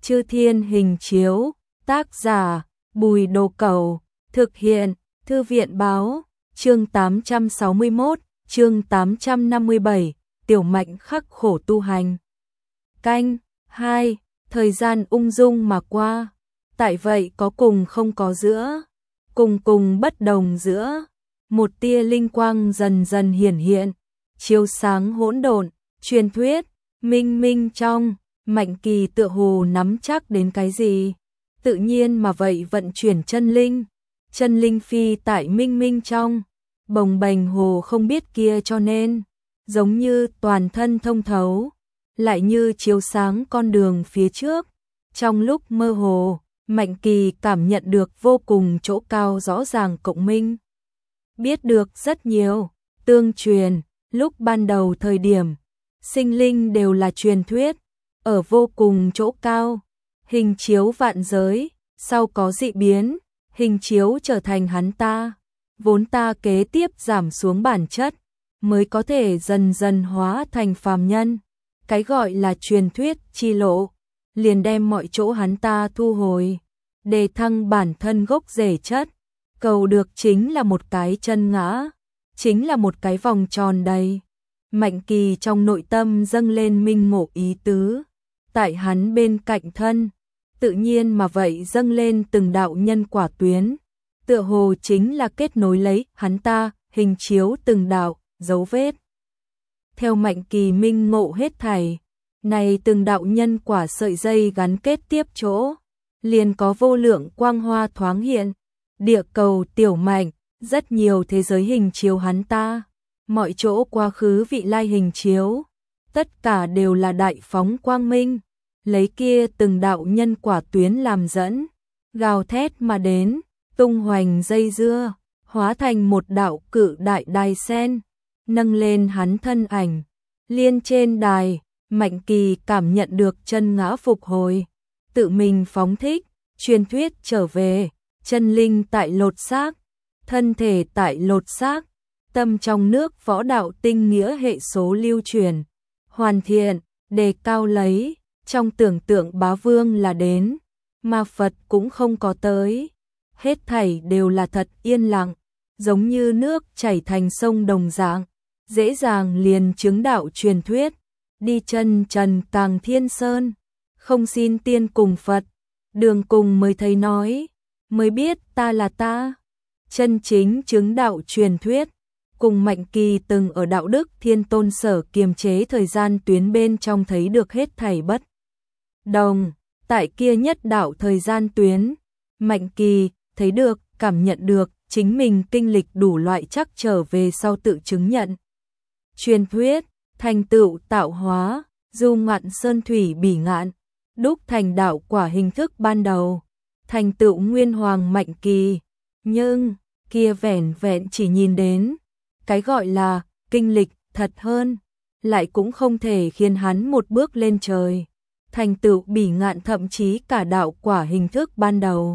Chư Thiên Hình Chiếu, tác giả Bùi Đồ Cẩu, thực hiện Thư viện Báo, chương 861, chương 857, Tiểu Mạnh khắc khổ tu hành. Canh 2, thời gian ung dung mà qua, tại vậy có cùng không có giữa, cùng cùng bất đồng giữa, một tia linh quang dần dần hiển hiện, chiếu sáng hỗn độn, truyền thuyết, minh minh trong, Mạnh Kỳ tựa hồ nắm chắc đến cái gì, tự nhiên mà vậy vận chuyển chân linh phi tại minh minh trong, bồng bềnh hồ không biết kia cho nên, giống như toàn thân thông thấu, lại như chiếu sáng con đường phía trước. Trong lúc mơ hồ, Mạnh Kỳ cảm nhận được vô cùng chỗ cao rõ ràng cộng minh. Biết được rất nhiều, tương truyền, lúc ban đầu thời điểm, sinh linh đều là truyền thuyết, ở vô cùng chỗ cao, hình chiếu vạn giới, sau có dị biến, hình chiếu trở thành hắn ta, vốn ta kế tiếp giảm xuống bản chất, mới có thể dần dần hóa thành phàm nhân. Cái gọi là truyền thuyết chi lộ, liền đem mọi chỗ hắn ta thu hồi, đề thăng bản thân gốc rễ chất, cầu được chính là một cái chân ngã, chính là một cái vòng tròn đầy. Mạnh Kỳ trong nội tâm dâng lên minh ngộ ý tứ, tại hắn bên cạnh thân, tự nhiên mà vậy dâng lên từng đạo nhân quả tuyến, tựa hồ chính là kết nối lấy hắn ta, hình chiếu từng đạo, dấu vết. Theo Mạnh Kỳ minh ngộ hết thảy, này từng đạo nhân quả sợi dây gắn kết tiếp chỗ, liền có vô lượng quang hoa thoáng hiện, địa cầu tiểu Mạnh, rất nhiều thế giới hình chiếu hắn ta, mọi chỗ quá khứ vị lai hình chiếu, tất cả đều là đại phóng quang minh, lấy kia từng đạo nhân quả tuyến làm dẫn, gào thét mà đến, tung hoành dây dưa, hóa thành một đạo cự đại đài sen, nâng lên hắn thân ảnh, liên trên đài. Mạnh Kỳ cảm nhận được chân ngã phục hồi, tự mình phóng thích, truyền thuyết trở về, chân linh tại lột xác, thân thể tại lột xác, tâm trong nước võ đạo tinh nghĩa hệ số lưu truyền, hoàn thiện, đề cao lấy, trong tưởng tượng bá vương là đến, mà Phật cũng không có tới, hết thảy đều là thật yên lặng, giống như nước chảy thành sông đồng dạng, dễ dàng liền chứng đạo truyền thuyết. Đi chân trần càng thiên sơn, không xin tiên cùng Phật, đường cùng mới thấy nói, mới biết ta là ta. Chân chính chứng đạo truyền thuyết, cùng Mạnh Kỳ từng ở đạo đức thiên tôn sở kiềm chế thời gian tuyến bên trong thấy được hết thảy bất đồng, tại kia nhất đạo thời gian tuyến, Mạnh Kỳ thấy được, cảm nhận được, chính mình kinh lịch đủ loại chắc trở về sau tự chứng nhận. Truyền thuyết, thành tựu tạo hóa, du ngạn sơn thủy bỉ ngạn, đúc thành đạo quả hình thức ban đầu, thành tựu nguyên hoàng Mạnh Kỳ, nhưng kia vẻn vẹn chỉ nhìn đến, cái gọi là kinh lịch thật hơn, lại cũng không thể khiến hắn một bước lên trời, thành tựu bỉ ngạn thậm chí cả đạo quả hình thức ban đầu.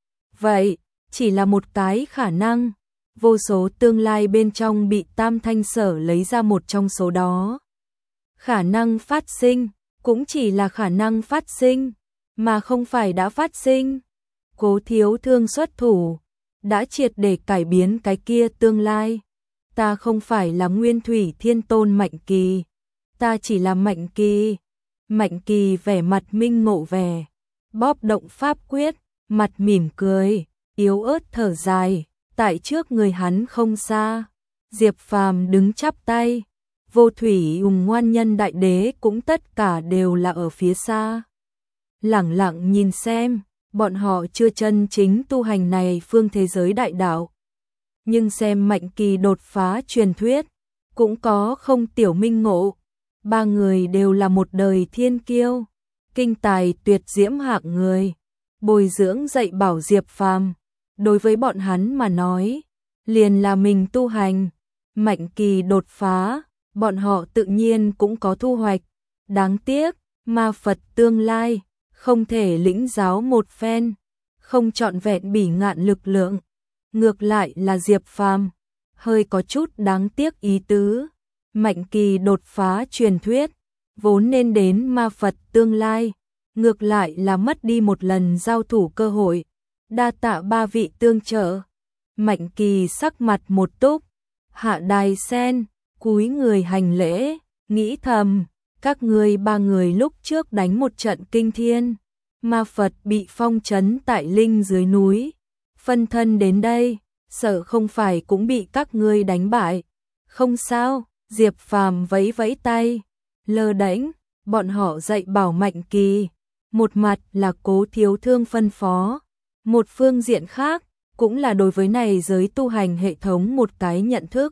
Vậy, chỉ là một cái khả năng, vô số tương lai bên trong bị Tam Thanh Sở lấy ra một trong số đó. Khả năng phát sinh, cũng chỉ là khả năng phát sinh, mà không phải đã phát sinh. Cố Thiếu Thương xuất thủ, đã triệt để cải biến cái kia tương lai. Ta không phải là Nguyên Thủy Thiên Tôn Mạnh Kỳ, ta chỉ là Mạnh Kỳ. Mạnh Kỳ vẻ mặt minh ngộ vẻ, bóp động pháp quyết, mặt mỉm cười, yếu ớt thở dài. Tại trước người hắn không xa, Diệp Phàm đứng chắp tay, Vô Thủy Ùng Ngoan Nhân Đại Đế cũng tất cả đều là ở phía xa. Lẳng lặng nhìn xem, bọn họ chưa chân chính tu hành này phương thế giới đại đạo. Nhưng xem Mạnh Kỳ đột phá truyền thuyết, cũng có không tiểu minh ngộ. Ba người đều là một đời thiên kiêu, kinh tài tuyệt diễm hạng người, bồi dưỡng dạy bảo Diệp Phàm. Đối với bọn hắn mà nói, liền là mình tu hành, Mạnh Kỳ đột phá, bọn họ tự nhiên cũng có thu hoạch. Đáng tiếc, ma Phật tương lai, không thể lĩnh giáo một phen, không trọn vẹn bỉ ngạn lực lượng. Ngược lại là Diệp Phàm, hơi có chút đáng tiếc ý tứ. Mạnh Kỳ đột phá truyền thuyết, vốn nên đến ma Phật tương lai, ngược lại là mất đi một lần giao thủ cơ hội. Đa tạ ba vị tương trợ. Mạnh Kỳ sắc mặt một túc, hạ đài sen, cúi người hành lễ, nghĩ thầm, các ngươi ba người lúc trước đánh một trận kinh thiên, ma Phật bị phong trấn tại linh dưới núi, phân thân đến đây, sợ không phải cũng bị các ngươi đánh bại. Không sao, Diệp Phàm vẫy vẫy tay, lơ đễnh, bọn họ dạy bảo Mạnh Kỳ, một mặt là Cố thiếu thương phân phó, một phương diện khác cũng là đối với này giới tu hành hệ thống một cái nhận thức.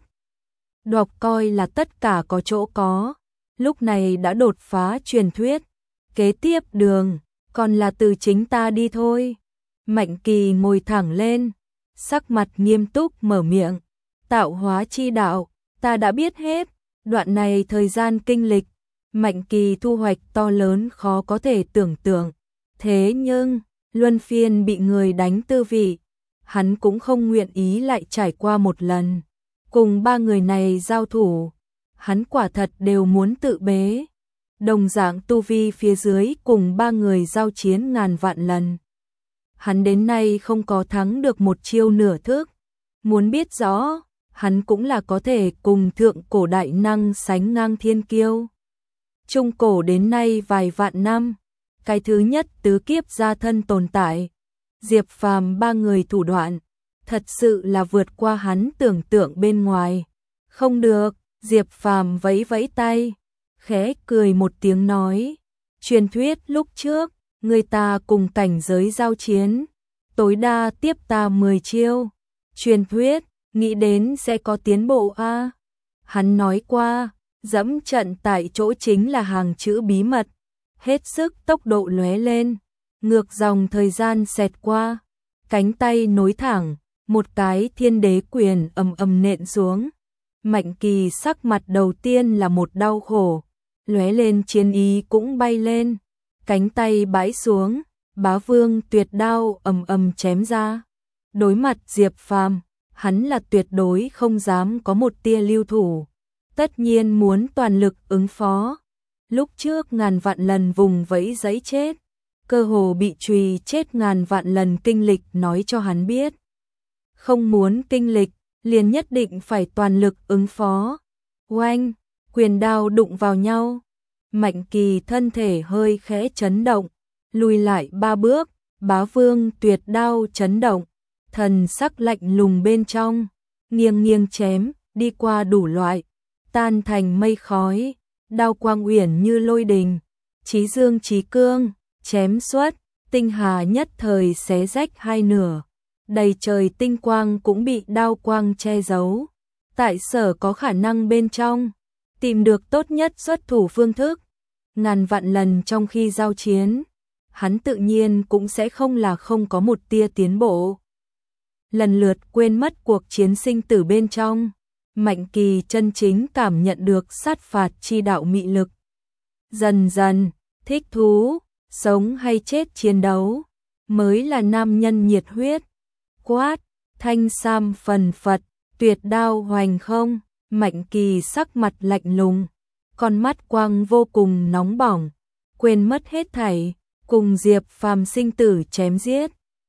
Đọc coi là tất cả có chỗ có, lúc này đã đột phá truyền thuyết, kế tiếp đường, còn là từ chính ta đi thôi. Mạnh Kỳ ngồi thẳng lên, sắc mặt nghiêm túc mở miệng, tạo hóa chi đạo, ta đã biết hết, đoạn này thời gian kinh lịch, Mạnh Kỳ thu hoạch to lớn khó có thể tưởng tượng, thế nhưng, luân phiên bị người đánh tư vị, hắn cũng không nguyện ý lại trải qua một lần. Cùng ba người này giao thủ, hắn quả thật đều muốn tự bế. Đồng dạng tu vi phía dưới cùng ba người giao chiến ngàn vạn lần. Hắn đến nay không có thắng được một chiêu nửa thức. Muốn biết rõ, hắn cũng là có thể cùng thượng cổ đại năng sánh ngang thiên kiêu. Trung cổ đến nay vài vạn năm, cái thứ nhất tứ kiếp gia thân tồn tại. Diệp Phàm ba người thủ đoạn, thật sự là vượt qua hắn tưởng tượng bên ngoài. Không được, Diệp Phàm vẫy vẫy tay, khẽ cười một tiếng nói, truyền thuyết lúc trước, người ta cùng cảnh giới giao chiến, tối đa tiếp ta 10 chiêu. Truyền thuyết, nghĩ đến sẽ có tiến bộ a. Hắn nói qua, dẫm trận tại chỗ chính là hàng chữ bí mật, hết sức tốc độ lóe lên, ngược dòng thời gian xẹt qua, cánh tay nối thẳng, một cái thiên đế quyền ầm ầm nện xuống. Mạnh Kỳ sắc mặt đầu tiên là một đau khổ, lóe lên chiến ý cũng bay lên, cánh tay bãi xuống, Bá Vương tuyệt đao ầm ầm chém ra. Đối mặt Diệp Phàm, hắn là tuyệt đối không dám có một tia lưu thủ, tất nhiên muốn toàn lực ứng phó. Lúc trước ngàn vạn lần vùng vẫy giấy chết, cơ hồ bị trùy chết ngàn vạn lần kinh lịch nói cho hắn biết. Không muốn kinh lịch, liền nhất định phải toàn lực ứng phó. Oanh, quyền đao đụng vào nhau. Mạnh Kỳ thân thể hơi khẽ chấn động, lùi lại 3 bước, Bá Vương tuyệt đao chấn động, thần sắc lạnh lùng bên trong, nghiêng nghiêng chém, đi qua đủ loại, tan thành mây khói, đao quang uyển như lôi đình, chí dương chí cương, chém xuất, tinh hà nhất thời xé rách hai nửa. Đầy trời tinh quang cũng bị đao quang che giấu. Tại sở có khả năng bên trong, tìm được tốt nhất xuất thủ phương thức. Ngàn vạn lần trong khi giao chiến, hắn tự nhiên cũng sẽ không là không có một tia tiến bộ. Lần lượt quên mất cuộc chiến sinh tử bên trong, Mạnh Kỳ chân chính cảm nhận được sát phạt chi đạo mị lực. Dần dần, thích thú, sống hay chết chiến đấu, mới là nam nhân nhiệt huyết. Quát, thanh sam phần phật, tuyệt đao hoành không, Mạnh Kỳ sắc mặt lạnh lùng, con mắt quang vô cùng nóng bỏng, quên mất hết thảy, cùng Diệp Phàm sinh tử chém giết.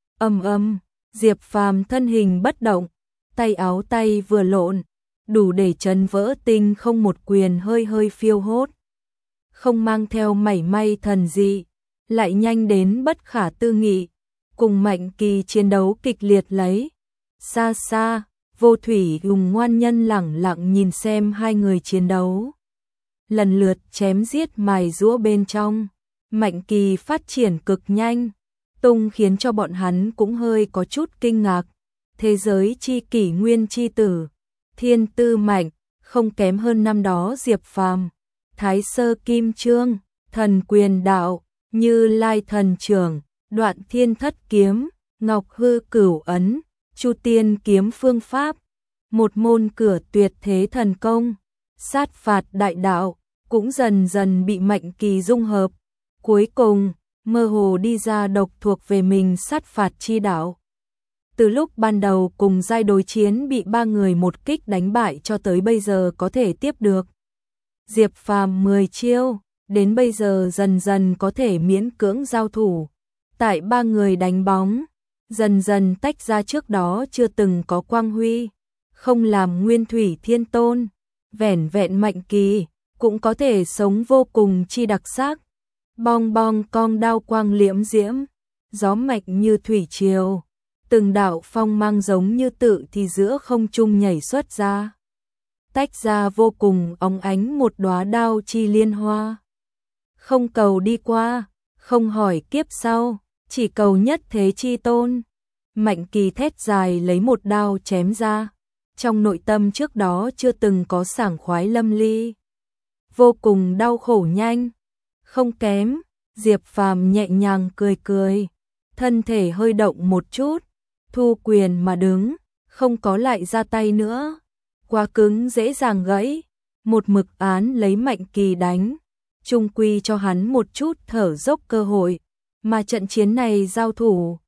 Diệp Phàm thân hình bất động, tay áo tay vừa lộn, đủ để chấn vỡ tinh không một quyền hơi hơi phiêu hốt. Không mang theo mảy may thần dị, lại nhanh đến bất khả tư nghị. Cùng Mạnh Kỳ chiến đấu kịch liệt lấy. Xa xa, Vô Thủy cùng ngoan nhân lẳng lặng nhìn xem hai người chiến đấu. Lần lượt chém giết mài giũa bên trong. Mạnh Kỳ phát triển cực nhanh, tung khiến cho bọn hắn cũng hơi có chút kinh ngạc. Thế giới chi kỷ nguyên chi tử, thiên tư mạnh, không kém hơn năm đó Diệp Phàm, Thái Sơ Kim Chương, Thần Quyền Đạo, Như Lai Thần Trưởng, Đoạn Thiên Thất Kiếm, Ngọc Hư Cửu Ấn, Chu Tiên Kiếm Phương Pháp, một môn cửa tuyệt thế thần công, sát phạt đại đạo, cũng dần dần bị Mạnh Kỳ dung hợp. Cuối cùng, mơ hồ đi ra độc thuộc về mình sát phạt chi đạo. Từ lúc ban đầu cùng giai đối chiến bị ba người một kích đánh bại cho tới bây giờ có thể tiếp được. Diệp Phàm 10 chiêu, đến bây giờ dần dần có thể miễn cưỡng giao thủ. Tại ba người đánh bóng, dần dần tách ra trước đó chưa từng có quang huy, không làm nguyên thủy thiên tôn, vẻn vẹn Mạnh Kỳ, cũng có thể sống vô cùng chi đặc sắc. Bong bong cong đao quang liễm diễm, gió mạnh như thủy triều, từng đạo phong mang giống như tự thì giữa không trung nhảy xuất ra. Tách ra vô cùng óng ánh một đóa đao chi liên hoa. Không cầu đi qua, không hỏi kiếp sau, chỉ cầu nhất thế chi tôn. Mạnh Kỳ thét dài lấy một đao chém ra, trong nội tâm trước đó chưa từng có sảng khoái lâm ly. Vô cùng đau khổ nhanh, không kém, Diệp Phàm nhẹ nhàng cười cười, thân thể hơi động một chút, thu quyền mà đứng, không có lại ra tay nữa. Quá cứng dễ dàng gãy, một mực án lấy Mạnh Kỳ đánh, chung quy cho hắn một chút thở dốc cơ hội, mà trận chiến này giao thủ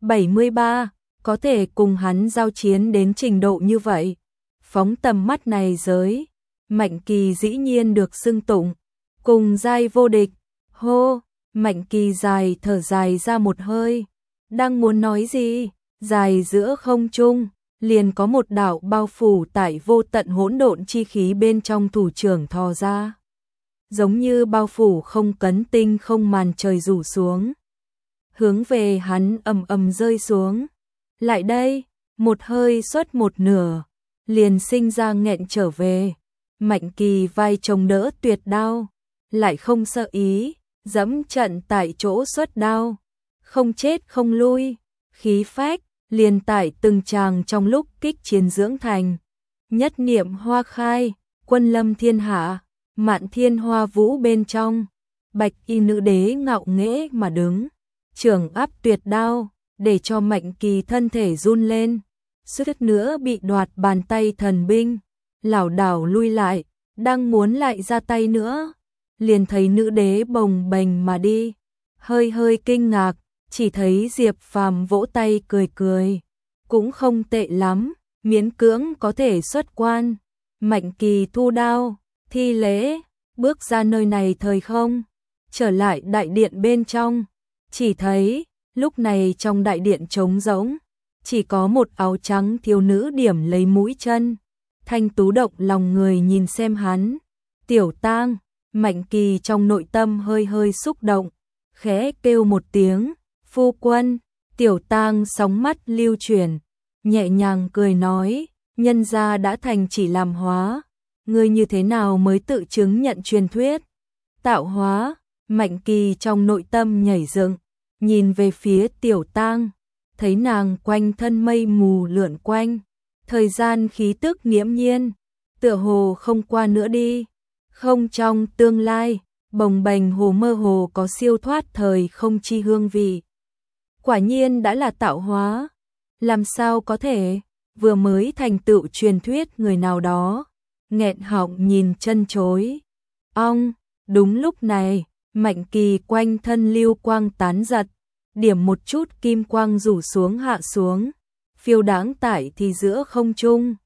73, có thể cùng hắn giao chiến đến trình độ như vậy. Phóng tầm mắt này giới, Mạnh Kỳ dĩ nhiên được xưng tụng cùng giai vô địch. Hô, Mạnh Kỳ dài thở dài ra một hơi, đang muốn nói gì, dài giữa không trung, liền có một đạo bao phủ tại vô tận hỗn độn chi khí bên trong thủ trưởng thò ra. Giống như bao phủ không cấn tinh không màn trời rủ xuống. Hướng về hắn ầm ầm rơi xuống. Lại đây, một hơi xuất một nửa, liền sinh ra nghẹn trở về. Mạnh Kỳ vai chống đỡ tuyệt đao, lại không sợ ý, dẫm trận tại chỗ xuất đao. Không chết không lui, khí phách, liền tại từng tràng trong lúc kích chiến dưỡng thành. Nhất niệm hoa khai, quân lâm thiên hạ, mạn thiên hoa vũ bên trong. Bạch y nữ đế ngạo nghễ mà đứng, trường áp tuyệt đao, để cho Mạnh Kỳ thân thể run lên. Suýt nữa bị đoạt bàn tay thần binh, lảo đảo lui lại, đang muốn lại ra tay nữa. Liền thấy nữ đế bồng bềnh mà đi, hơi hơi kinh ngạc, chỉ thấy Diệp Phàm vỗ tay cười cười, cũng không tệ lắm, miễn cưỡng có thể xuất quan. Mạnh Kỳ thu đao, thi lễ, bước ra nơi này thời không, trở lại đại điện bên trong, chỉ thấy lúc này trong đại điện trống rỗng, chỉ có một áo trắng thiếu nữ điểm lấy mũi chân, thanh tú động lòng người nhìn xem hắn. Tiểu Tang, Mạnh Kỳ trong nội tâm hơi hơi xúc động, khẽ kêu một tiếng, phu quân. Tiểu Tang sóng mắt lưu chuyển, nhẹ nhàng cười nói, nhân gia đã thành chỉ làm hóa, ngươi như thế nào mới tự chứng nhận truyền thuyết? Tạo hóa. Mạnh Kỳ trong nội tâm nhảy dựng, nhìn về phía Tiểu Tang, thấy nàng quanh thân mây mù lượn quanh, thời gian khí tức nghiễm nhiên, tựa hồ không qua nữa đi, không trong tương lai, bồng bềnh hồ mơ hồ có siêu thoát thời không chi hương vị. Quả nhiên đã là tạo hóa, làm sao có thể, vừa mới thành tựu truyền thuyết người nào đó, nghẹn họng nhìn chân chối. Ong, đúng lúc này, Mạnh Kỳ quanh thân lưu quang tán giật, điểm một chút kim quang rủ xuống hạ xuống, phiêu đáng tại thì giữa không trung,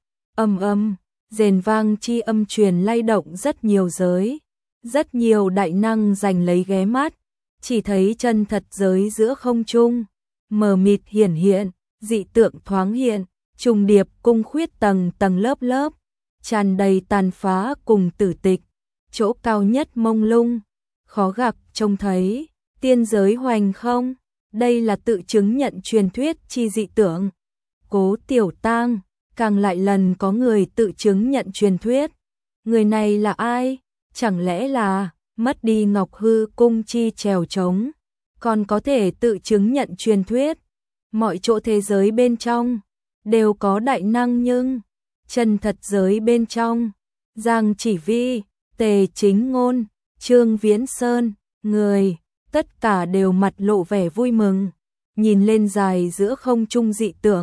âm rền vang chi âm truyền lay động rất nhiều giới, rất nhiều đại năng giành lấy ghé mắt, chỉ thấy chân thật giới giữa không trung, mờ mịt hiển hiện, dị tượng thoáng hiện, trùng điệp cung khuyết tầng tầng lớp lớp, tràn đầy tàn phá cùng tử tịch, chỗ cao nhất mông lung, khó gặp trông thấy, tiên giới hoành không, đây là tự chứng nhận truyền thuyết chi dị tượng. Cố Tiểu Tang, càng lại lần có người tự chứng nhận truyền thuyết. Người này là ai? Chẳng lẽ là mất đi Ngọc Hư cung chi trèo trống, còn có thể tự chứng nhận truyền thuyết? Mọi chỗ thế giới bên trong đều có đại năng, nhưng chân thật giới bên trong, Giang Chỉ Vi, Tề Chính Ngôn, Trương Viễn Sơn, người, tất cả đều mặt lộ vẻ vui mừng, nhìn lên dài giữa không trung dị tượng,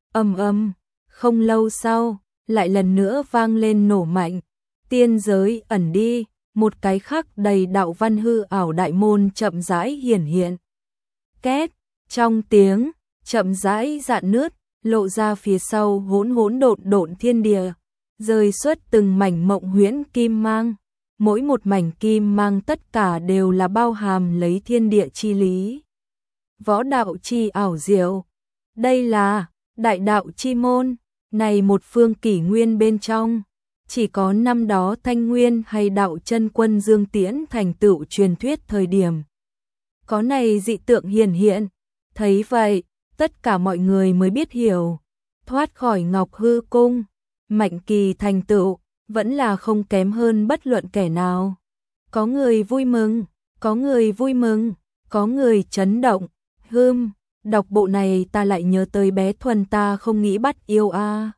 không lâu sau, lại lần nữa vang lên nổ mạnh, tiên giới ẩn đi, một cái khắc đầy đạo văn hư ảo đại môn chậm rãi hiển hiện. Két, trong tiếng, chậm rãi rạn nứt, lộ ra phía sau hỗn hỗn độn độn thiên địa, rơi xuất từng mảnh mộng huyễn kim mang. mỗi một mảnh kim mang tất cả đều là bao hàm lấy thiên địa chi lý. Võ đạo chi ảo diệu, đây là đại đạo chi môn, này một phương kỷ nguyên bên trong, chỉ có năm đó Thanh Nguyên hay đạo chân quân Dương Tiễn thành tựu truyền thuyết thời điểm. Có này dị tượng hiển hiện, thấy vậy, tất cả mọi người mới biết hiểu, thoát khỏi Ngọc Hư Cung, Mạnh Kỳ thành tựu, vẫn là không kém hơn bất luận kẻ nào. Có người vui mừng, có người vui mừng, có người chấn động, đọc bộ này ta lại nhớ tới bé Thuần ta không nghĩ bắt yêu a.